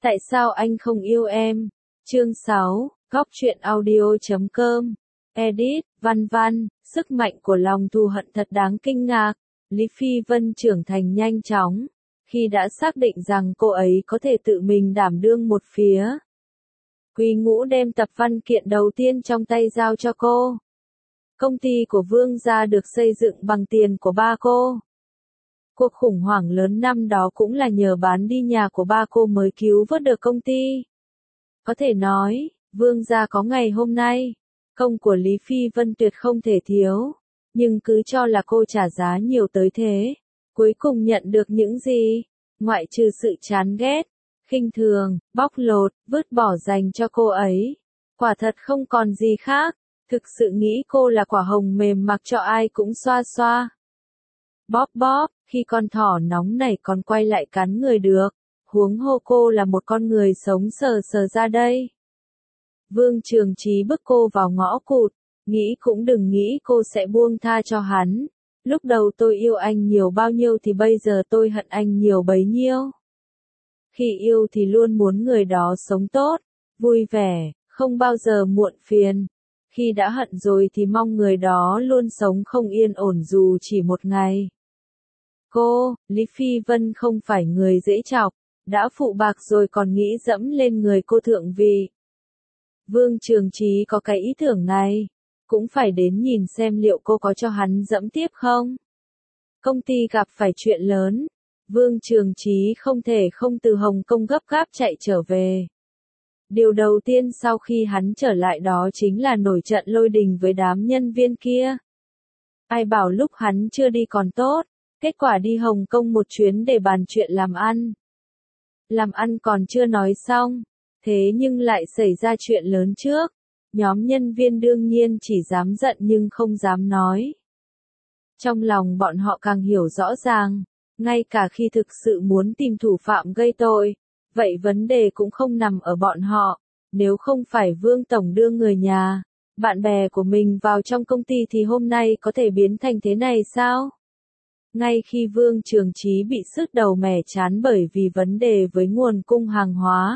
Tại sao anh không yêu em? Chương 6, Góc truyện audio.com. Edit, Văn Văn, sức mạnh của lòng thù hận thật đáng kinh ngạc. Lý Phi Vân trưởng thành nhanh chóng, khi đã xác định rằng cô ấy có thể tự mình đảm đương một phía. Quý Ngũ đem tập văn kiện đầu tiên trong tay giao cho cô. Công ty của Vương gia được xây dựng bằng tiền của ba cô. Cuộc khủng hoảng lớn năm đó cũng là nhờ bán đi nhà của ba cô mới cứu vớt được công ty. Có thể nói, Vương gia có ngày hôm nay, công của Lý Phi Vân tuyệt không thể thiếu, nhưng cứ cho là cô trả giá nhiều tới thế, cuối cùng nhận được những gì? Ngoại trừ sự chán ghét, khinh thường, bóc lột, vứt bỏ dành cho cô ấy. Quả thật không còn gì khác, thực sự nghĩ cô là quả hồng mềm mặc cho ai cũng xoa xoa. Bóp bóp, khi con thỏ nóng này còn quay lại cắn người được, huống hồ cô là một con người sống sờ sờ ra đây. Vương Trường Chí bức cô vào ngõ cụt, nghĩ cũng đừng nghĩ cô sẽ buông tha cho hắn. Lúc đầu tôi yêu anh nhiều bao nhiêu thì bây giờ tôi hận anh nhiều bấy nhiêu. Khi yêu thì luôn muốn người đó sống tốt, vui vẻ, không bao giờ muộn phiền. Khi đã hận rồi thì mong người đó luôn sống không yên ổn dù chỉ một ngày. Cô, Lý Phi Vân không phải người dễ chọc, đã phụ bạc rồi còn nghĩ dẫm lên người cô thượng vị. Vương Trường Chí có cái ý tưởng này, cũng phải đến nhìn xem liệu cô có cho hắn dẫm tiếp không. Công ty gặp phải chuyện lớn, Vương Trường Chí không thể không từ Hồng Kông gấp gáp chạy trở về. Điều đầu tiên sau khi hắn trở lại đó chính là nổi trận lôi đình với đám nhân viên kia. Ai bảo lúc hắn chưa đi còn tốt, kết quả đi Hồng Kông một chuyến để bàn chuyện làm ăn. Làm ăn còn chưa nói xong, thế nhưng lại xảy ra chuyện lớn trước. Nhóm nhân viên đương nhiên chỉ dám giận nhưng không dám nói. Trong lòng bọn họ càng hiểu rõ ràng, ngay cả khi thực sự muốn tìm thủ phạm gây tội, vậy vấn đề cũng không nằm ở bọn họ. Nếu không phải Vương Tổng đưa người nhà, bạn bè của mình vào trong công ty thì hôm nay có thể biến thành thế này sao? Ngay khi Vương Trường Chí bị sứt đầu mẻ chán bởi vì vấn đề với nguồn cung hàng hóa,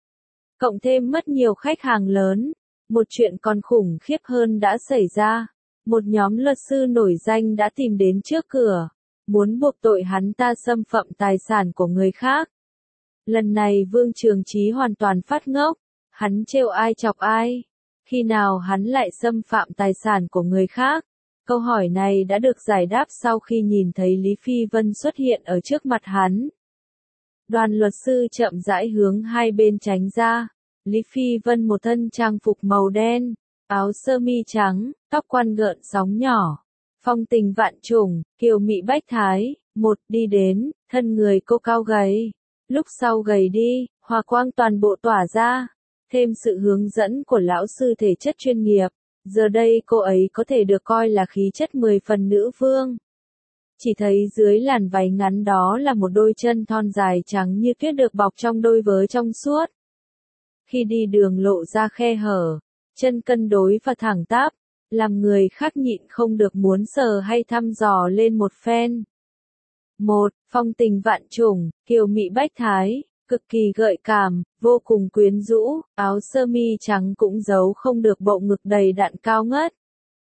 cộng thêm mất nhiều khách hàng lớn, một chuyện còn khủng khiếp hơn đã xảy ra. Một nhóm luật sư nổi danh đã tìm đến trước cửa, muốn buộc tội hắn ta xâm phạm tài sản của người khác. Lần này Vương Trường Chí hoàn toàn phát ngốc, hắn trêu ai chọc ai, khi nào hắn lại xâm phạm tài sản của người khác? Câu hỏi này đã được giải đáp sau khi nhìn thấy Lý Phi Vân xuất hiện ở trước mặt hắn. Đoàn luật sư chậm rãi hướng hai bên tránh ra. Lý Phi Vân một thân trang phục màu đen, áo sơ mi trắng, tóc quăn gợn sóng nhỏ, phong tình vạn trùng, kiều mị bách thái. Một đi đến, thân người cô cao gầy, lúc sau gầy đi, hòa quang toàn bộ tỏa ra, thêm sự hướng dẫn của lão sư thể chất chuyên nghiệp. Giờ đây cô ấy có thể được coi là khí chất 10 phần nữ vương. Chỉ thấy dưới làn váy ngắn đó là một đôi chân thon dài trắng như tuyết được bọc trong đôi vớ trong suốt. Khi đi đường lộ ra khe hở, chân cân đối và thẳng tắp, làm người khác nhịn không được muốn sờ hay thăm dò lên một phen. Một, phong tình vạn trùng, kiều mị bách thái, cực kỳ gợi cảm, vô cùng quyến rũ, áo sơ mi trắng cũng giấu không được bộ ngực đầy đặn cao ngất.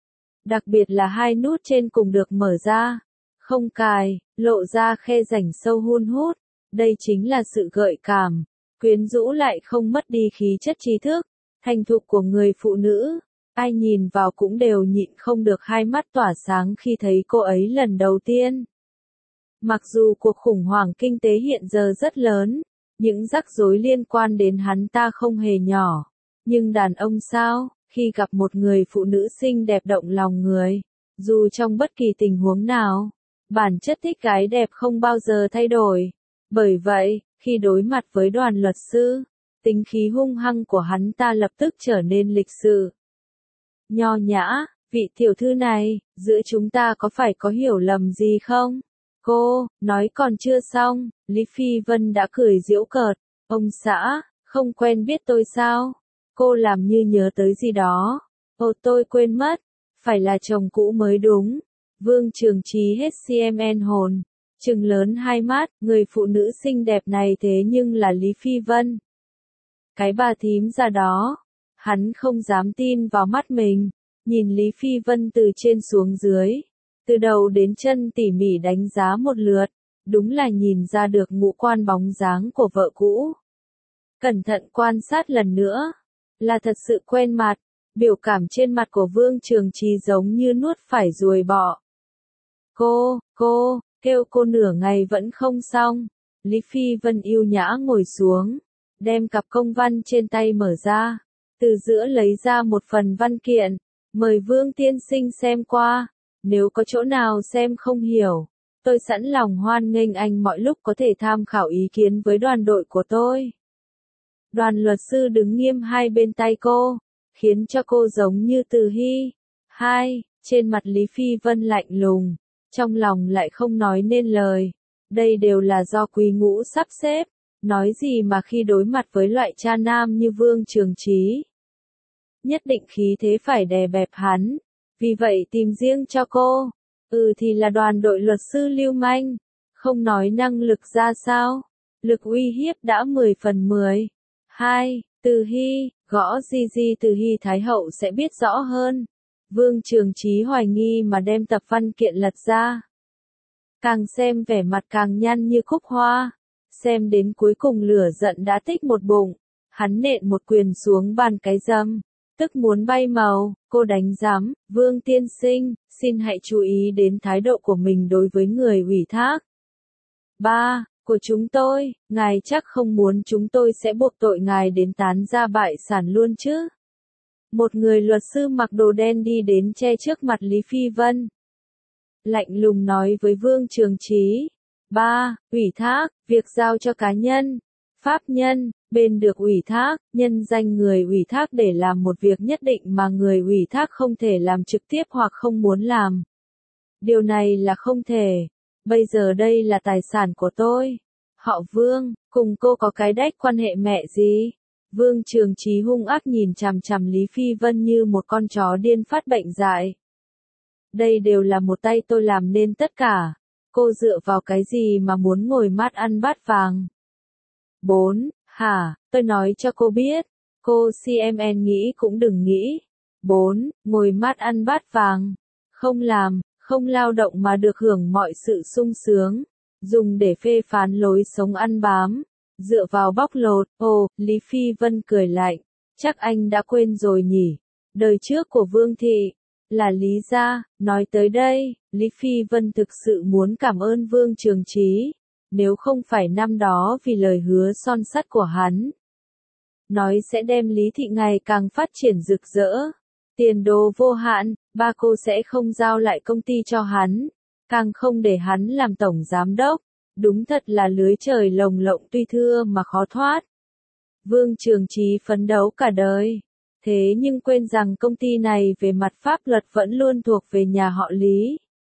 Đặc biệt là hai nút trên cùng được mở ra, không cài, lộ ra khe rãnh sâu hun hút. Đây chính là sự gợi cảm, quyến rũ lại không mất đi khí chất trí thức, thành thục của người phụ nữ. Ai nhìn vào cũng đều nhịn không được hai mắt tỏa sáng khi thấy cô ấy lần đầu tiên. Mặc dù cuộc khủng hoảng kinh tế hiện giờ rất lớn, những rắc rối liên quan đến hắn ta không hề nhỏ, nhưng đàn ông sao, khi gặp một người phụ nữ xinh đẹp động lòng người, dù trong bất kỳ tình huống nào, bản chất thích gái đẹp không bao giờ thay đổi. Bởi vậy, khi đối mặt với đoàn luật sư, tính khí hung hăng của hắn ta lập tức trở nên lịch sự. Nho nhã, vị tiểu thư này, giữa chúng ta có phải có hiểu lầm gì không? Cô, nói còn chưa xong, Lý Phi Vân đã cười giễu cợt. Ông xã, không quen biết tôi sao? Cô làm như nhớ tới gì đó. Ồ, tôi quên mất, phải là chồng cũ mới đúng. Vương Trường Chí hết CMN hồn, trừng lớn hai mắt, người phụ nữ xinh đẹp này thế nhưng là Lý Phi Vân. Cái bà thím già đó. Hắn không dám tin vào mắt mình, nhìn Lý Phi Vân từ trên xuống dưới, từ đầu đến chân tỉ mỉ đánh giá một lượt, đúng là nhìn ra được ngũ quan bóng dáng của vợ cũ. Cẩn thận quan sát lần nữa, là thật sự quen mặt, biểu cảm trên mặt của Vương Trường Chí giống như nuốt phải ruồi bọ. Cô, kêu cô nửa ngày vẫn không xong. Lý Phi Vân yêu nhã ngồi xuống, đem cặp công văn trên tay mở ra, từ giữa lấy ra một phần văn kiện, mời Vương tiên sinh xem qua, nếu có chỗ nào xem không hiểu, tôi sẵn lòng hoan nghênh anh mọi lúc có thể tham khảo ý kiến với đoàn đội của tôi. Đoàn luật sư đứng nghiêm hai bên tay cô, khiến cho cô giống như Từ Hy. Trên mặt Lý Phi Vân lạnh lùng, trong lòng lại không nói nên lời. Đây đều là do Quý Ngũ sắp xếp, nói gì mà khi đối mặt với loại cha nam như Vương Trường Chí, nhất định khí thế phải đè bẹp hắn, vì vậy tìm riêng cho cô. Thì là đoàn đội luật sư lưu manh, không nói năng lực ra sao, lực uy hiếp đã 10 phần 10. Từ Hy, gõ Di Từ Hy Thái Hậu sẽ biết rõ hơn. Vương Trường Chí hoài nghi mà đem tập văn kiện lật ra. Càng xem vẻ mặt càng nhăn như cúc hoa, xem đến cuối cùng lửa giận đã tích một bụng, hắn nện một quyền xuống bàn cái râm, tức muốn bay màu. Cô đánh giám, Vương tiên sinh, xin hãy chú ý đến thái độ của mình đối với người ủy thác. Của chúng tôi, ngài chắc không muốn chúng tôi sẽ buộc tội ngài đến tán gia bại sản luôn chứ? Một người luật sư mặc đồ đen đi đến che trước mặt Lý Phi Vân, lạnh lùng nói với Vương Trường Chí. Ủy thác, việc giao cho cá nhân, pháp nhân, bên được ủy thác, nhân danh người ủy thác để làm một việc nhất định mà người ủy thác không thể làm trực tiếp hoặc không muốn làm. Điều này là không thể. Bây giờ đây là tài sản của tôi. Họ Vương, cùng cô có cái đách quan hệ mẹ gì? Vương Trường Chí hung ác nhìn chằm chằm Lý Phi Vân như một con chó điên phát bệnh dại. Đây đều là một tay tôi làm nên tất cả. Cô dựa vào cái gì mà muốn ngồi mát ăn bát vàng? Tôi nói cho cô biết. Cô CMN nghĩ cũng đừng nghĩ. Ngồi mát ăn bát vàng. Không làm, không lao động mà được hưởng mọi sự sung sướng. Dùng để phê phán lối sống ăn bám. Dựa vào bóc lột. Lý Phi Vân cười lạnh. Chắc anh đã quên rồi nhỉ. Đời trước của Vương Thị là Lý gia. Nói tới đây, Lý Phi Vân thực sự muốn cảm ơn Vương Trường Chí. Nếu không phải năm đó vì lời hứa son sắt của hắn, nói sẽ đem Lý Thị ngày càng phát triển rực rỡ, tiền đồ vô hạn, ba cô sẽ không giao lại công ty cho hắn, càng không để hắn làm tổng giám đốc. Đúng thật là lưới trời lồng lộng tuy thưa mà khó thoát. Vương Trường Chí phấn đấu cả đời, thế nhưng quên rằng công ty này về mặt pháp luật vẫn luôn thuộc về nhà họ Lý.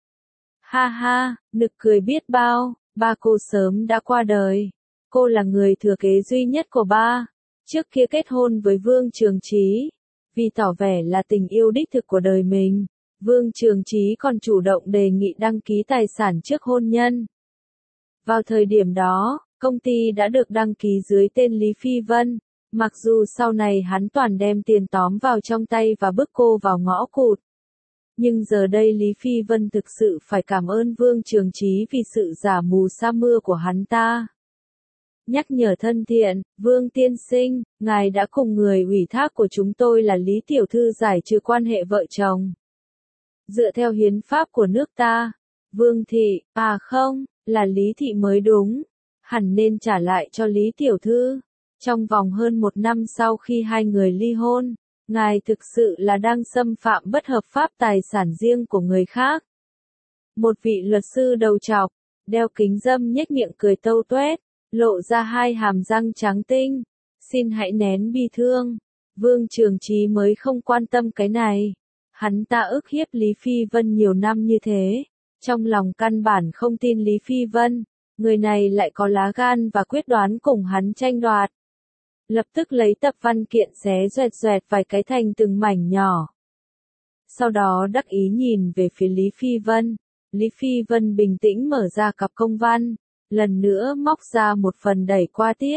Nực cười biết bao, ba cô sớm đã qua đời. Cô là người thừa kế duy nhất của ba. Trước kia kết hôn với Vương Trường Chí, vì tỏ vẻ là tình yêu đích thực của đời mình, Vương Trường Chí còn chủ động đề nghị đăng ký tài sản trước hôn nhân. Vào thời điểm đó, công ty đã được đăng ký dưới tên Lý Phi Vân, mặc dù sau này hắn toàn đem tiền tóm vào trong tay và bức cô vào ngõ cụt. Nhưng giờ đây Lý Phi Vân thực sự phải cảm ơn Vương Trường Chí vì sự giả mù sa mưa của hắn ta. Nhắc nhở thân thiện, Vương tiên sinh, ngài đã cùng người ủy thác của chúng tôi là Lý Tiểu Thư giải trừ quan hệ vợ chồng. Dựa theo hiến pháp của nước ta, Vương Thị, không, là Lý Thị mới đúng, hẳn nên trả lại cho Lý Tiểu Thư. Trong vòng hơn 1 năm sau khi hai người ly hôn, ngài thực sự là đang xâm phạm bất hợp pháp tài sản riêng của người khác. Một vị luật sư đầu trọc, đeo kính râm nhếch miệng cười tâu tuét, lộ ra hai hàm răng trắng tinh. Xin hãy nén bi thương. Vương Trường Chí mới không quan tâm cái này. Hắn ta ức hiếp Lý Phi Vân nhiều năm như thế. Trong lòng căn bản không tin Lý Phi Vân. Người này lại có lá gan và quyết đoán cùng hắn tranh đoạt. Lập tức lấy tập văn kiện xé xoẹt vài cái thành từng mảnh nhỏ. Sau đó đắc ý nhìn về phía Lý Phi Vân. Lý Phi Vân bình tĩnh mở ra cặp công văn. Lần nữa móc ra một phần đẩy qua tiếp.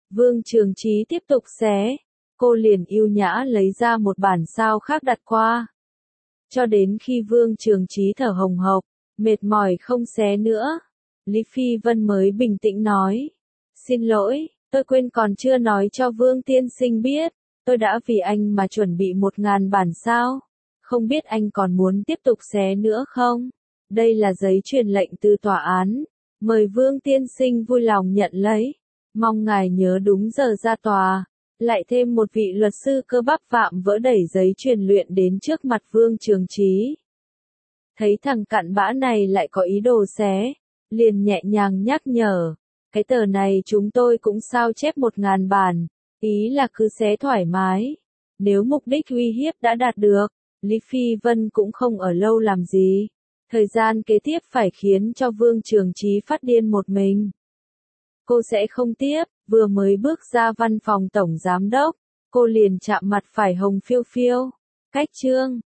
Vương Trường Chí tiếp tục xé. Cô liền ưu nhã lấy ra một bản sao khác đặt qua. Cho đến khi Vương Trường Chí thở hồng hộc, mệt mỏi không xé nữa, Lý Phi Vân mới bình tĩnh nói. Xin lỗi, tôi quên còn chưa nói cho Vương tiên sinh biết, tôi đã vì anh mà chuẩn bị 1000 bản sao. Không biết anh còn muốn tiếp tục xé nữa không? Đây là giấy truyền lệnh từ tòa án. Mời Vương tiên sinh vui lòng nhận lấy. Mong ngài nhớ đúng giờ ra tòa. Lại thêm một vị luật sư cơ bắp vạm vỡ đẩy giấy truyền luyện đến trước mặt Vương Trường Chí. Thấy thằng cặn bã này lại có ý đồ xé, liền nhẹ nhàng nhắc nhở. Cái tờ này chúng tôi cũng sao chép 1000 bản, ý là cứ xé thoải mái. Nếu mục đích uy hiếp đã đạt được, Lý Phi Vân cũng không ở lâu làm gì. Thời gian kế tiếp phải khiến cho Vương Trường Chí phát điên một mình. Cô sẽ không tiếp, vừa mới bước ra văn phòng tổng giám đốc, cô liền chạm mặt phải Hồng Phiêu Phiêu. Cách chương